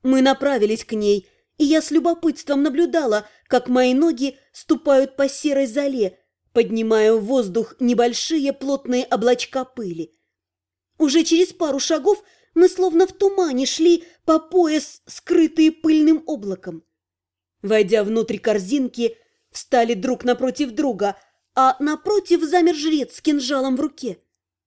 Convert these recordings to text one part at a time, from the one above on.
Мы направились к ней, и я с любопытством наблюдала, как мои ноги ступают по серой золе, поднимая в воздух небольшие плотные облачка пыли. Уже через пару шагов мы словно в тумане шли по пояс, скрытые пыльным облаком. Войдя внутрь корзинки, встали друг напротив друга, а напротив замер жрец с кинжалом в руке.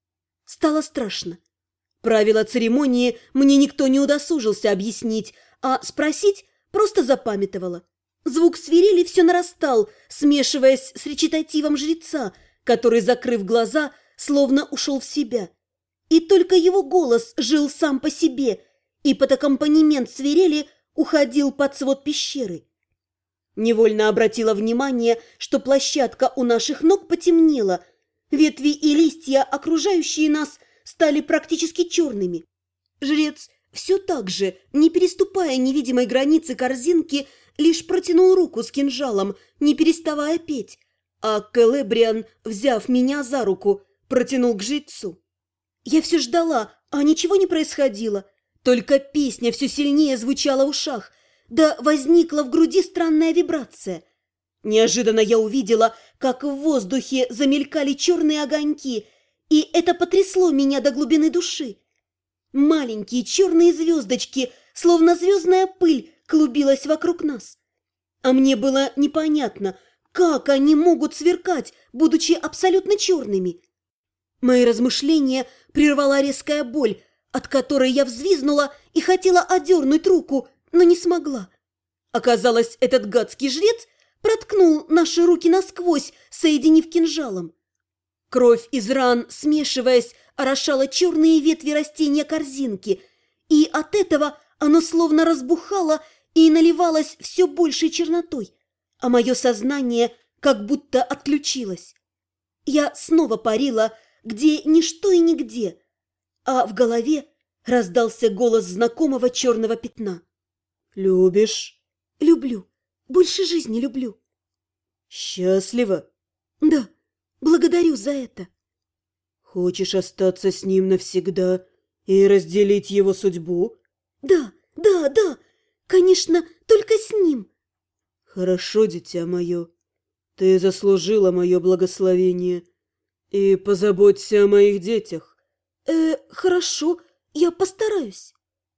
Стало страшно. Правила церемонии мне никто не удосужился объяснить, а спросить просто запамятовала. Звук свирели все нарастал, смешиваясь с речитативом жреца, который, закрыв глаза, словно ушел в себя. И только его голос жил сам по себе, и под аккомпанемент свирели уходил под свод пещеры. Невольно обратила внимание, что площадка у наших ног потемнела, ветви и листья, окружающие нас, стали практически черными. Жрец все так же, не переступая невидимой границы корзинки, лишь протянул руку с кинжалом, не переставая петь, а Келебриан, взяв меня за руку, протянул к жрецу. Я все ждала, а ничего не происходило, только песня все сильнее звучала в ушах, да возникла в груди странная вибрация. Неожиданно я увидела, как в воздухе замелькали черные огоньки, и это потрясло меня до глубины души. Маленькие черные звездочки, словно звездная пыль, клубилась вокруг нас. А мне было непонятно, как они могут сверкать, будучи абсолютно черными. Мои размышления прервала резкая боль, от которой я взвизгнула и хотела одернуть руку, но не смогла. Оказалось, этот гадский жрец проткнул наши руки насквозь, соединив кинжалом. Кровь из ран, смешиваясь, орошала черные ветви растения корзинки, и от этого оно словно разбухало и наливалось все большей чернотой, а мое сознание как будто отключилось. Я снова парила, где ничто и нигде, а в голове раздался голос знакомого черного пятна. «Любишь?» «Люблю. Больше жизни люблю». «Счастлива?» «Да, благодарю за это». «Хочешь остаться с ним навсегда и разделить его судьбу?» «Да, да, да, конечно, только с ним». «Хорошо, дитя мое, ты заслужила мое благословение. И позаботься о моих детях». Хорошо, я постараюсь».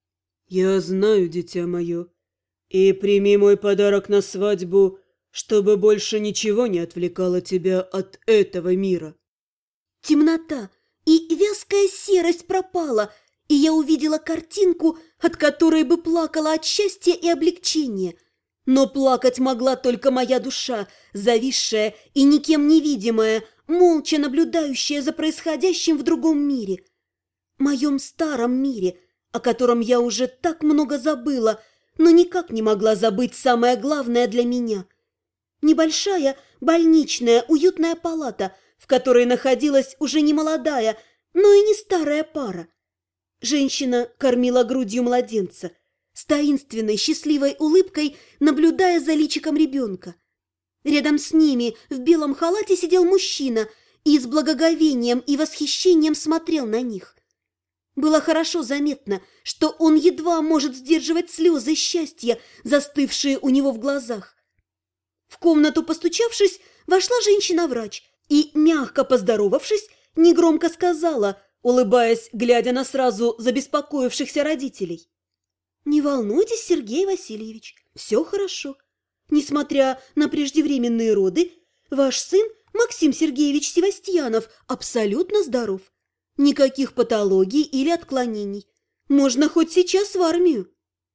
«Я знаю, дитя мое, и прими мой подарок на свадьбу, чтобы больше ничего не отвлекало тебя от этого мира». Темнота и вязкая серость пропала, и я увидела картинку, от которой бы плакала от счастья и облегчения. Но плакать могла только моя душа, зависшая и никем не видимая, молча наблюдающая за происходящим в другом мире. Моем старом мире, о котором я уже так много забыла, но никак не могла забыть самое главное для меня. Небольшая больничная уютная палата, в которой находилась уже не молодая, но и не старая пара. Женщина кормила грудью младенца, с таинственной счастливой улыбкой наблюдая за личиком ребенка. Рядом с ними в белом халате сидел мужчина и с благоговением и восхищением смотрел на них. Было хорошо заметно, что он едва может сдерживать слезы счастья, застывшие у него в глазах. В комнату, постучавшись, вошла женщина-врач и, мягко поздоровавшись, негромко сказала, улыбаясь, глядя на сразу забеспокоившихся родителей: «Не волнуйтесь, Сергей Васильевич, все хорошо. Несмотря на преждевременные роды, ваш сын Максим Сергеевич Севастьянов абсолютно здоров. Никаких патологий или отклонений. Можно хоть сейчас в армию».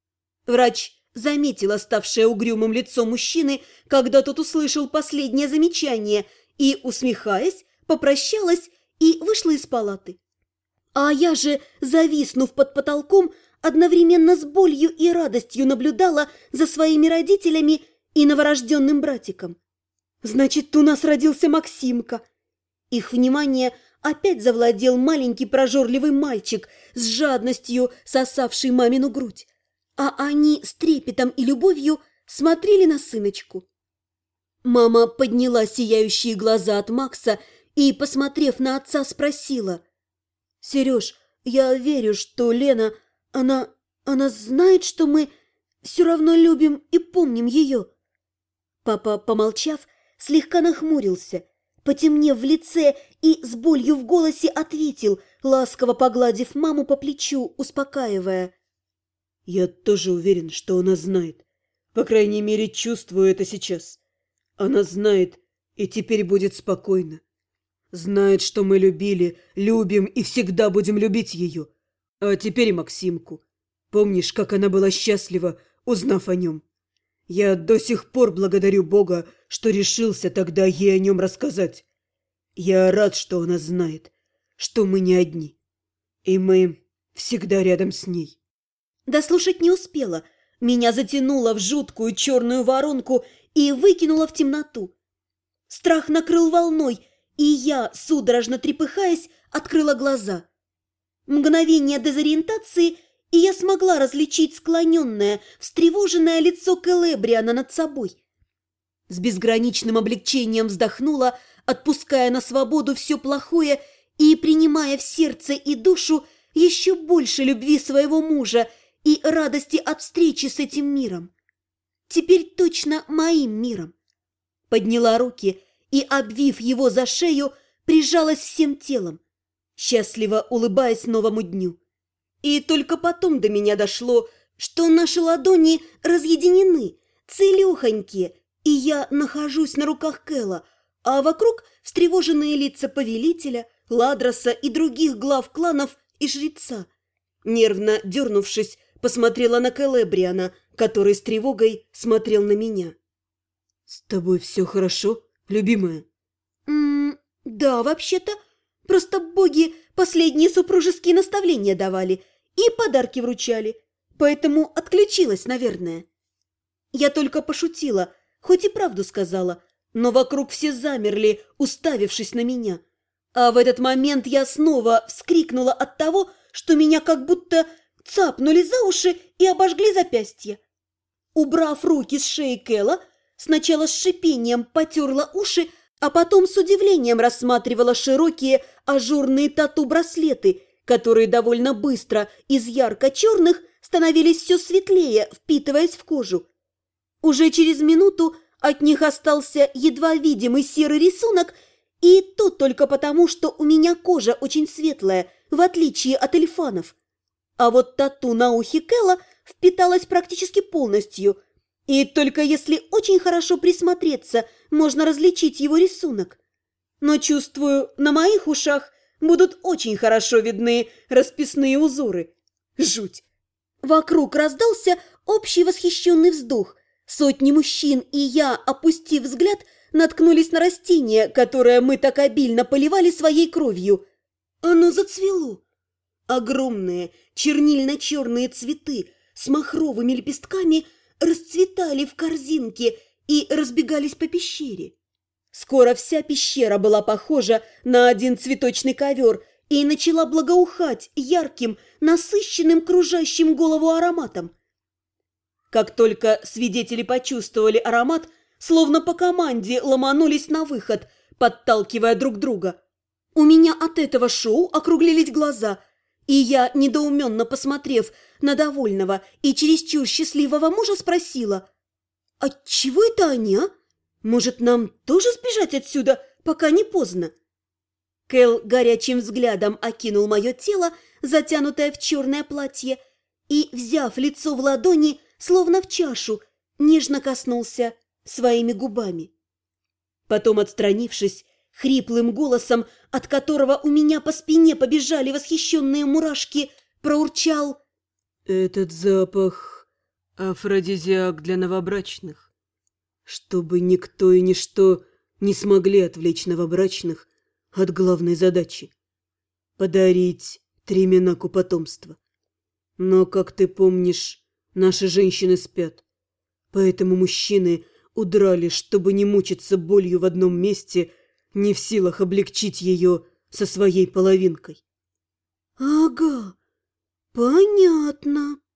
Врач заметила ставшее угрюмым лицо мужчины, когда тот услышал последнее замечание, и, усмехаясь, попрощалась и вышла из палаты. А я же, зависнув под потолком, одновременно с болью и радостью наблюдала за своими родителями и новорожденным братиком. Значит, у нас родился Максимка. Их внимание опять завладел маленький прожорливый мальчик с жадностью сосавший мамину грудь, а они с трепетом и любовью смотрели на сыночку. Мама подняла сияющие глаза от Макса и, посмотрев на отца, спросила: «Сереж, я верю, что Лена, она Она знает, что мы все равно любим и помним ее. Папа, помолчав, слегка нахмурился, потемнев в лице и с болью в голосе ответил, ласково погладив маму по плечу, успокаивая. «Я тоже уверен, что она знает. По крайней мере, чувствую это сейчас. Она знает и теперь будет спокойна. Знает, что мы любили, любим и всегда будем любить ее. А теперь и Максимку. Помнишь, как она была счастлива, узнав о нем? Я до сих пор благодарю Бога, что решился тогда ей о нем рассказать. Я рад, что она знает, что мы не одни. И мы всегда рядом с ней». Дослушать не успела. Меня затянуло в жуткую черную воронку и выкинуло в темноту. Страх накрыл волной, и я, судорожно трепыхаясь, открыла глаза. Мгновение дезориентации, и я смогла различить склоненное, встревоженное лицо Келебриана над собой. С безграничным облегчением вздохнула, отпуская на свободу все плохое и принимая в сердце и душу еще больше любви своего мужа и радости от встречи с этим миром. Теперь точно моим миром. Подняла руки и, обвив его за шею, прижалась всем телом, счастливо улыбаясь новому дню. И только потом до меня дошло, что наши ладони разъединены, целехонькие, и я нахожусь на руках Кэла, а вокруг встревоженные лица повелителя, Ладроса и других глав кланов и жреца. Нервно дернувшись, посмотрела на Келебриана, который с тревогой смотрел на меня. «С тобой все хорошо, любимая?» Да, вообще-то. Просто боги последние супружеские наставления давали и подарки вручали, поэтому отключилась, наверное. Я только пошутила, хоть и правду сказала, но вокруг все замерли, уставившись на меня. А в этот момент я снова вскрикнула от того, что меня как будто цапнули за уши и обожгли запястья. Убрав руки с шеи Кэла, сначала с шипением потерла уши, а потом с удивлением рассматривала широкие ажурные тату-браслеты, которые довольно быстро из ярко-черных становились все светлее, впитываясь в кожу. Уже через минуту от них остался едва видимый серый рисунок, и то только потому, что у меня кожа очень светлая, в отличие от эльфанов. А вот тату на ухе Кэла впиталась практически полностью, и только если очень хорошо присмотреться, можно различить его рисунок. Но, чувствую, на моих ушах будут очень хорошо видны расписные узоры. Жуть! Вокруг раздался общий восхищенный вздох. Сотни мужчин и я, опустив взгляд, наткнулись на растение, которое мы так обильно поливали своей кровью. Оно зацвело. Огромные чернильно-черные цветы с махровыми лепестками расцветали в корзинке и разбегались по пещере. Скоро вся пещера была похожа на один цветочный ковер и начала благоухать ярким, насыщенным, кружащим голову ароматом. Как только свидетели почувствовали аромат, словно по команде ломанулись на выход, подталкивая друг друга. У меня от этого шоу округлились глаза, и я, недоуменно посмотрев на довольного и чересчур счастливого мужа, спросила: «Отчего это они, а? Может, нам тоже сбежать отсюда, пока не поздно?» Кэл горячим взглядом окинул мое тело, затянутое в черное платье, и, взяв лицо в ладони, словно в чашу, нежно коснулся своими губами. Потом, отстранившись, хриплым голосом, от которого у меня по спине побежали восхищенные мурашки, проурчал: «Этот запах – афродизиак для новобрачных. Чтобы никто и ничто не смогли отвлечь новобрачных от главной задачи – подарить Треминаку потомство. Но, как ты помнишь, наши женщины спят, поэтому мужчины удрали, чтобы не мучиться болью в одном месте, не в силах облегчить ее со своей половинкой». «Ага, понятно».